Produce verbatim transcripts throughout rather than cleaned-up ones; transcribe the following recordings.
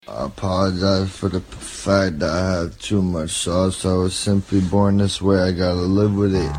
I apologize for the fact that I have too much sauce. I was simply born this way. I gotta live with it.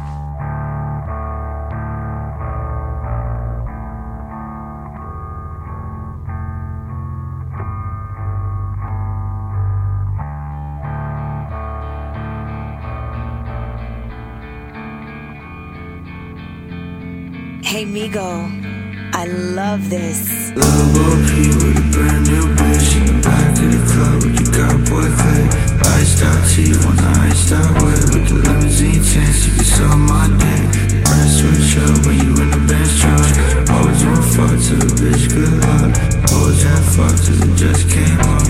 Hey Migo, I love this. Love O P with a brand new bitch in the back of the club with the got boy clip. Iced out teeth on the iced out whip with the limousine tints. You can suck my dick. Press switch up when you in the Benz truck. Always wanna fuck till the bitch good luck. Always had fuck till it just came up.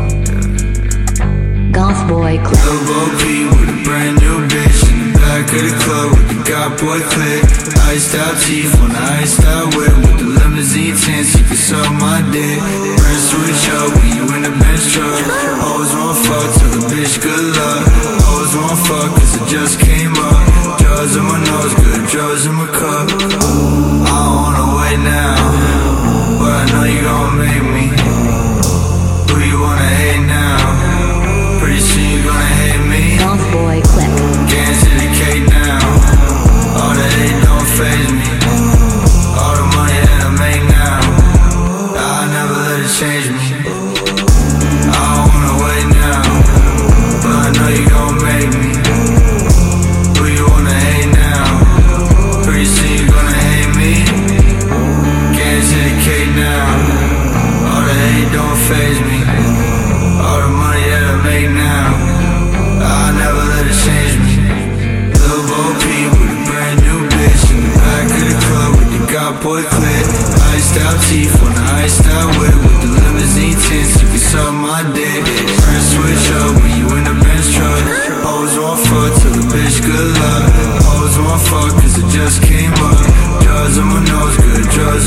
Goth boy clip. Love O P with a brand new bitch in the back of the club with the got boy clip. Iced out teeth on the iced out whip with the limousine tints. You can suck my dick. Press switch up when you in the Benz truck. Always wanna fuck till the bitch good luck. Always wanna fuck cause it just came up. Drugs in my nose, good drugs in my cup. I don't wanna wait now, but I know you gon' make me. Who you wanna hate now? Pretty soon you gonna hate me. Goth boy clip. Dance to the cake now. All the hate don't faze me. All the money that I make now, I'll never let it change me. I don't wanna wait now, but I know you gon' make me. Who you wanna hate now? Pretty soon you gonna hate me. Dance to the cake now. All the hate don't faze me. All the money that I make now, I'll never let it change me. Love O P with a brand new bitch in the back of the club with the got boy clip. Iced out teeth on the iced out whip with the limousine tints. You can suck my dick. Press switch up when you in the Benz truck. Always wanna fuck till the bitch good luck. Always wanna fuck cause it just came up. Drugs on my nose, good drugs